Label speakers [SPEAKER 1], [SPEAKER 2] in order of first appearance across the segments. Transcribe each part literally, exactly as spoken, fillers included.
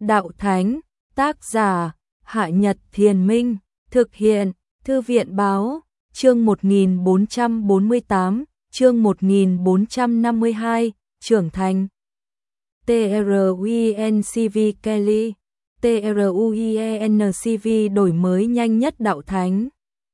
[SPEAKER 1] Đạo Thánh, tác giả, Hạ Nhật Thiền Minh, thực hiện, Thư viện Báo, chương một nghìn bốn trăm bốn mươi tám, chương một nghìn bốn trăm năm mươi hai, trưởng thành. TRUINCV Kelly, TRUIENCV đổi mới nhanh nhất Đạo Thánh.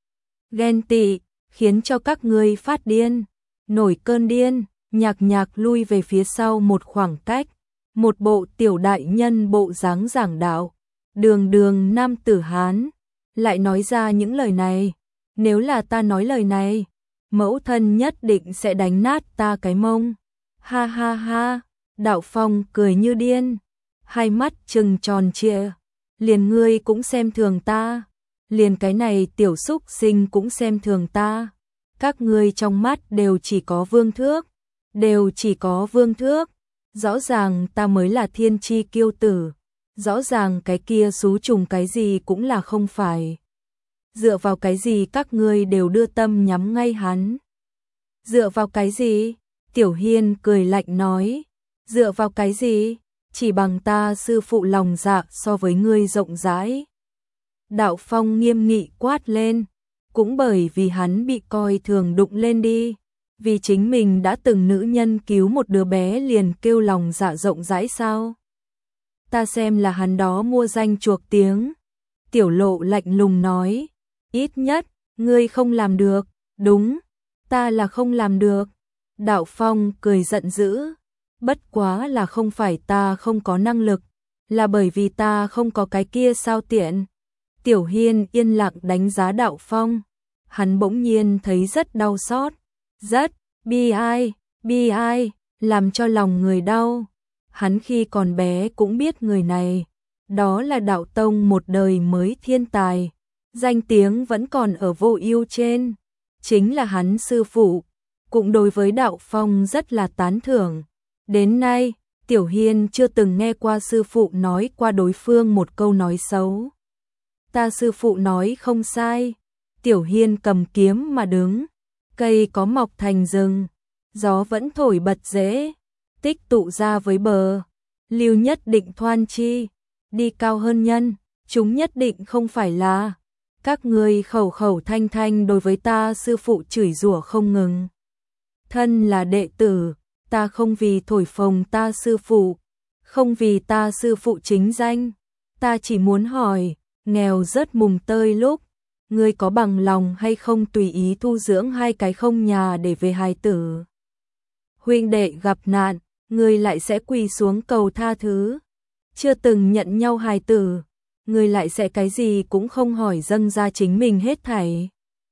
[SPEAKER 1] Ghen tị, khiến cho các ngươi phát điên, nổi cơn điên, nhạc nhạc lui về phía sau một khoảng cách, một bộ tiểu đại nhân bộ dáng giảng đạo, đường đường nam tử Hán, lại nói ra những lời này. Nếu là ta nói lời này, mẫu thân nhất định sẽ đánh nát ta cái mông. Ha ha ha, Đạo Phong cười như điên, hai mắt trừng tròn trịa, liền ngươi cũng xem thường ta, liền cái này tiểu xúc sinh cũng xem thường ta. Các ngươi trong mắt đều chỉ có vương thước, đều chỉ có vương thước, rõ ràng ta mới là thiên chi kiêu tử, rõ ràng cái kia xú trùng cái gì cũng là không phải. Dựa vào cái gì các ngươi đều đưa tâm nhắm ngay hắn? Dựa vào cái gì? Tiểu Hiên cười lạnh nói, dựa vào cái gì? Chỉ bằng ta sư phụ lòng dạ so với ngươi rộng rãi. Đạo Phong nghiêm nghị quát lên, cũng bởi vì hắn bị coi thường đụng lên đi, vì chính mình đã từng nữ nhân cứu một đứa bé liền kêu lòng dạ rộng rãi sao? Ta xem là hắn đó mua danh chuộc tiếng. Tiểu Lộ lạnh lùng nói, ít nhất, ngươi không làm được, đúng, ta là không làm được. Đạo Phong cười giận dữ, bất quá là không phải ta không có năng lực, là bởi vì ta không có cái kia sao tiện. Tiểu Hiên yên lặng đánh giá Đạo Phong, hắn bỗng nhiên thấy rất đau xót, rất bi ai, bi ai, làm cho lòng người đau. Hắn khi còn bé cũng biết người này, đó là Đạo Tông một đời mới thiên tài, danh tiếng vẫn còn ở Vô Ưu trên, chính là hắn sư phụ, cũng đối với Đạo Phong rất là tán thưởng. Đến nay, Tiểu Hiên chưa từng nghe qua sư phụ nói qua đối phương một câu nói xấu. Ta sư phụ nói không sai. Tiểu Hiên cầm kiếm mà đứng, cây có mọc thành rừng, gió vẫn thổi bật rễ, tích tụ ra với bờ, lưu nhất định thoan chi, đi cao hơn nhân, chúng nhất định không phải là. Các ngươi khẩu khẩu thanh thanh đối với ta sư phụ chửi rủa không ngừng. Thân là đệ tử, ta không vì thổi phồng ta sư phụ, không vì ta sư phụ chính danh, ta chỉ muốn hỏi, nghèo rớt mùng tơi lúc, ngươi có bằng lòng hay không tùy ý thu dưỡng hai cái không nhà để về hài tử? Huynh đệ gặp nạn, ngươi lại sẽ quỳ xuống cầu tha thứ, chưa từng nhận nhau hài tử, ngươi lại sẽ cái gì cũng không hỏi dâng ra chính mình hết thảy.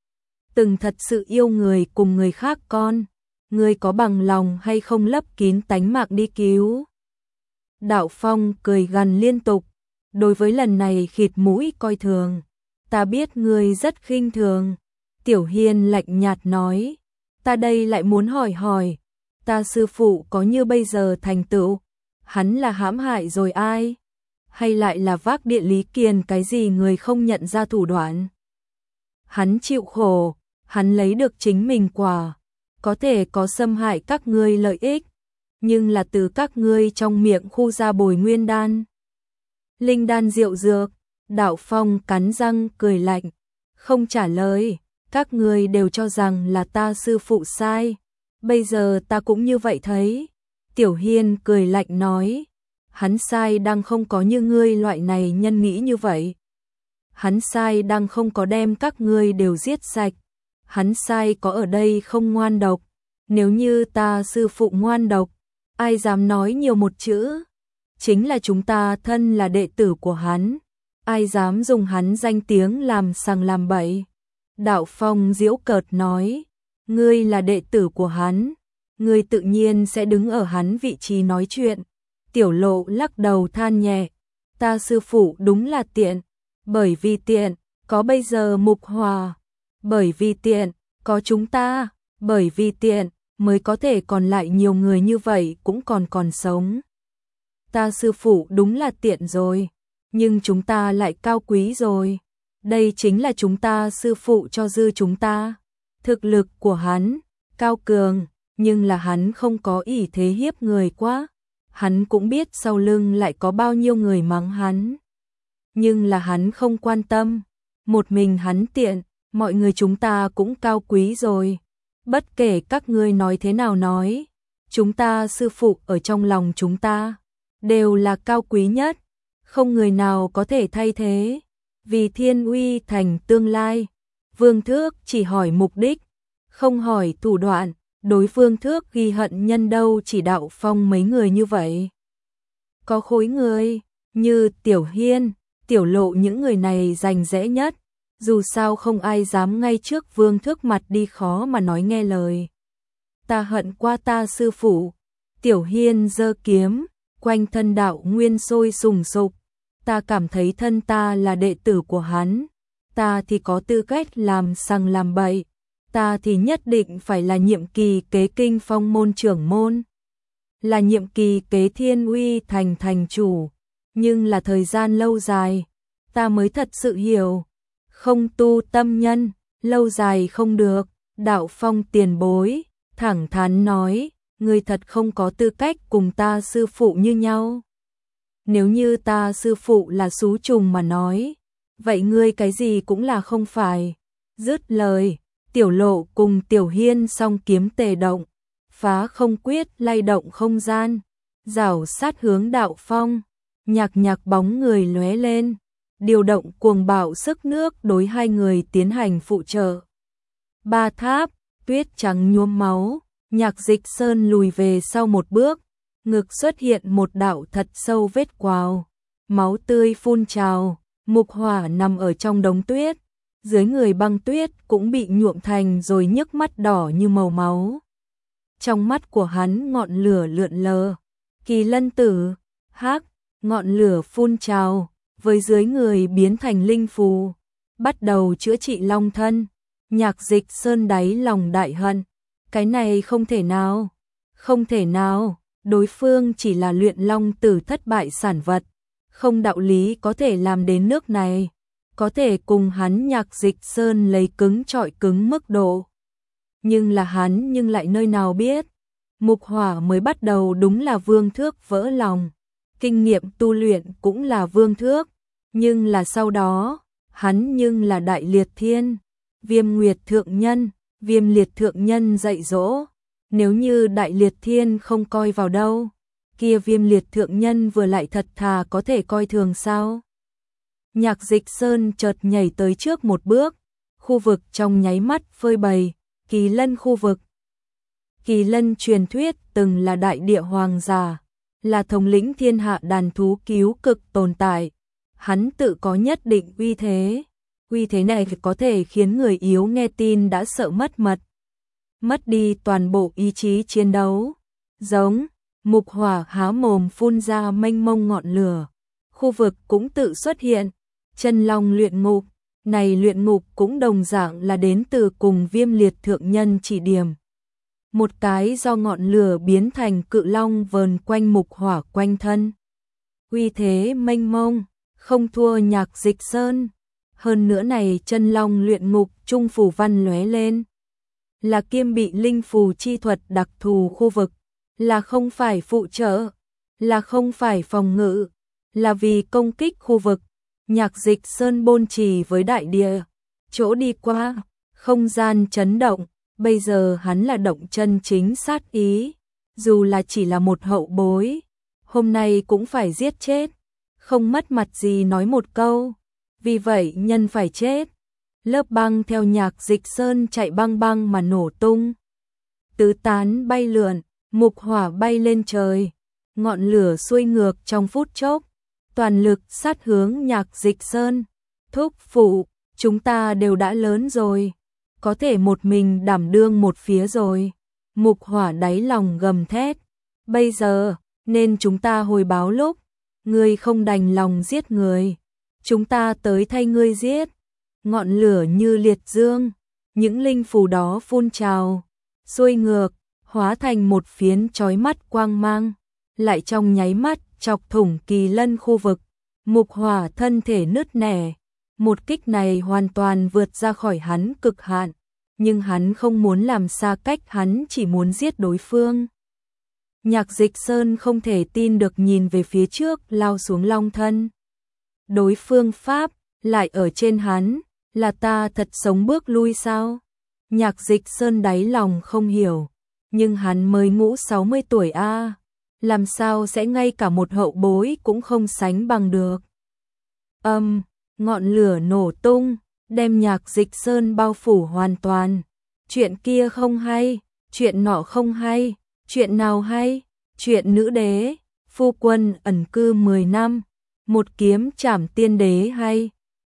[SPEAKER 1] Từng thật sự yêu người cùng người khác con, ngươi có bằng lòng hay không lấp kín tánh mạng đi cứu? Đạo Phong cười gằn liên tục, đối với lần này khịt mũi coi thường, ta biết ngươi rất khinh thường. Tiểu Hiên lạnh nhạt nói, ta đây lại muốn hỏi hỏi, ta sư phụ có như bây giờ thành tựu, hắn là hãm hại rồi ai? Hay lại là vác địa lý kiền cái gì người không nhận ra thủ đoạn? Hắn chịu khổ, hắn lấy được chính mình quả, có thể có xâm hại các ngươi lợi ích, nhưng là từ các ngươi trong miệng khu ra bồi nguyên đan. Linh đan diệu dược. Đạo Phong cắn răng cười lạnh, không trả lời, các ngươi đều cho rằng là ta sư phụ sai, bây giờ ta cũng như vậy thấy. Tiểu Hiên cười lạnh nói, hắn sai đang không có như ngươi loại này nhân nghĩ như vậy. Hắn sai đang không có đem các ngươi đều giết sạch, hắn sai có ở đây không ngoan độc, nếu như ta sư phụ ngoan độc, ai dám nói nhiều một chữ, chính là chúng ta thân là đệ tử của hắn. Ai dám dùng hắn danh tiếng làm sằng làm bậy? Đạo Phong giễu cợt nói, ngươi là đệ tử của hắn, ngươi tự nhiên sẽ đứng ở hắn vị trí nói chuyện. Tiểu Lộ lắc đầu than nhẹ, ta sư phụ đúng là tiện, bởi vì tiện, có bây giờ Mục Hòa, bởi vì tiện, có chúng ta, bởi vì tiện, mới có thể còn lại nhiều người như vậy cũng còn còn sống. Ta sư phụ đúng là tiện rồi, nhưng chúng ta lại cao quý rồi. Đây chính là chúng ta sư phụ cho dư chúng ta. Thực lực của hắn, cao cường, nhưng là hắn không có ỷ thế hiếp người quá. hắn cũng biết sau lưng lại có bao nhiêu người mắng hắn. Nhưng là hắn không quan tâm, một mình hắn tiện, mọi người chúng ta cũng cao quý rồi. Bất kể các ngươi nói thế nào nói, chúng ta sư phụ ở trong lòng chúng ta, đều là cao quý nhất, không người nào có thể thay thế. Vì thiên uy thành tương lai, Vương Thước chỉ hỏi mục đích, không hỏi thủ đoạn, đối phương Thước ghi hận nhân đâu chỉ đạo phong mấy người như vậy. Có khối người, như Tiểu Hiên, Tiểu Lộ những người này rành rẽ nhất, dù sao không ai dám ngay trước Vương Thước mặt đi khó mà nói nghe lời. Ta hận qua ta sư phụ, Tiểu Hiên giơ kiếm, quanh thân đạo nguyên sôi sùng sục, ta cảm thấy thân ta là đệ tử của hắn, ta thì có tư cách làm sằng làm bậy, ta thì nhất định phải là nhiệm kỳ kế kinh phong môn trưởng môn, là nhiệm kỳ kế thiên uy thành thành chủ, nhưng là thời gian lâu dài, ta mới thật sự hiểu, không tu tâm nhân, lâu dài không được. Đạo Phong tiền bối, thẳng thắn nói, ngươi thật không có tư cách cùng ta sư phụ như nhau. Nếu như ta sư phụ là xú trùng mà nói, vậy ngươi cái gì cũng là không phải. Dứt lời, Tiểu Lộ cùng Tiểu Hiên song kiếm tề động, phá không quyết lay động không gian, rảo sát hướng Đạo Phong, nhạc nhạc bóng người lóe lên, điều động cuồng bạo sức nước đối hai người tiến hành phụ trợ. Ba tháp, tuyết trắng nhuốm máu, Nhạc Dịch Sơn lùi về sau một bước, ngực xuất hiện một đạo thật sâu vết quào, máu tươi phun trào, Mục Hỏa nằm ở trong đống tuyết, dưới người băng tuyết cũng bị nhuộm thành rồi nhức mắt đỏ như màu máu. Trong mắt của hắn ngọn lửa lượn lờ, Kỳ Lân tử, hắc, ngọn lửa phun trào, với dưới người biến thành linh phù, bắt đầu chữa trị long thân. Nhạc Dịch Sơn đáy lòng đại hận, cái này không thể nào, không thể nào, đối phương chỉ là luyện long tử thất bại sản vật, không đạo lý có thể làm đến nước này, có thể cùng hắn Nhạc Dịch Sơn lấy cứng trọi cứng mức độ. Nhưng là hắn nhưng lại nơi nào biết, Mục Hỏa mới bắt đầu đúng là Vương Thước vỡ lòng, kinh nghiệm tu luyện cũng là Vương Thước, nhưng là sau đó, hắn nhưng là Đại Liệt Thiên, Viêm Nguyệt Thượng Nhân, Viêm Liệt Thượng Nhân dạy dỗ, nếu như Đại Liệt Thiên không coi vào đâu, kia Viêm Liệt Thượng Nhân vừa lại thật thà có thể coi thường sao? Nhạc Dịch Sơn chợt nhảy tới trước một bước, khu vực trong nháy mắt phơi bày, Kỳ Lân khu vực. Kỳ Lân truyền thuyết từng là đại địa hoàng giả, là thống lĩnh thiên hạ đàn thú cứu cực tồn tại, hắn tự có nhất định uy thế. Uy thế này có thể khiến người yếu nghe tin đã sợ mất mật, mất đi toàn bộ ý chí chiến đấu. Giống, Mục Hỏa há mồm phun ra mênh mông ngọn lửa, khu vực cũng tự xuất hiện, chân long luyện ngục, này luyện ngục cũng đồng dạng là đến từ cùng Viêm Liệt Thượng Nhân chỉ điểm. Một cái do ngọn lửa biến thành cự long vờn quanh Mục Hỏa quanh thân. Uy thế mênh mông, không thua Nhạc Dịch Sơn. Hơn nữa này chân long luyện ngục trung phù văn lóe lên, là kiêm bị linh phù chi thuật đặc thù khu vực, là không phải phụ trợ, là không phải phòng ngự, là vì công kích khu vực. Nhạc Dịch Sơn bôn trì với đại địa, chỗ đi qua, không gian chấn động, bây giờ hắn là động chân chính sát ý, dù là chỉ là một hậu bối, hôm nay cũng phải giết chết, không mất mặt gì nói một câu. Vì vậy nhân phải chết. Lớp băng theo Nhạc Dịch Sơn chạy băng băng mà nổ tung. Tứ tán bay lượn, Mục Hỏa bay lên trời. Ngọn lửa xuôi ngược trong phút chốc. Toàn lực sát hướng Nhạc Dịch Sơn. Thúc phụ, chúng ta đều đã lớn rồi. Có thể một mình đảm đương một phía rồi. Mục Hỏa đáy lòng gầm thét. Bây giờ, nên chúng ta hồi báo lúc. Ngươi không đành lòng giết người. Chúng ta tới thay ngươi giết. Ngọn lửa như liệt dương, những linh phù đó phun trào, xuôi ngược, hóa thành một phiến chói mắt quang mang, lại trong nháy mắt chọc thủng Kỳ Lân khu vực. Mục Hỏa thân thể nứt nẻ, một kích này hoàn toàn vượt ra khỏi hắn cực hạn, nhưng hắn không muốn làm xa cách, hắn chỉ muốn giết đối phương. Nhạc Dịch Sơn không thể tin được nhìn về phía trước lao xuống long thân. Đối phương pháp lại ở trên hắn, là ta thật sống bước lui sao? Nhạc Dịch Sơn đáy lòng không hiểu, nhưng hắn mới ngũ sáu mươi tuổi a, làm sao sẽ ngay cả một hậu bối cũng không sánh bằng được. Âm, ngọn lửa nổ tung, đem Nhạc Dịch Sơn bao phủ hoàn toàn. Chuyện kia không hay, chuyện nọ không hay, chuyện nào hay? Chuyện nữ đế, phu quân ẩn cư mười năm, một kiếm trảm tiên đế hay?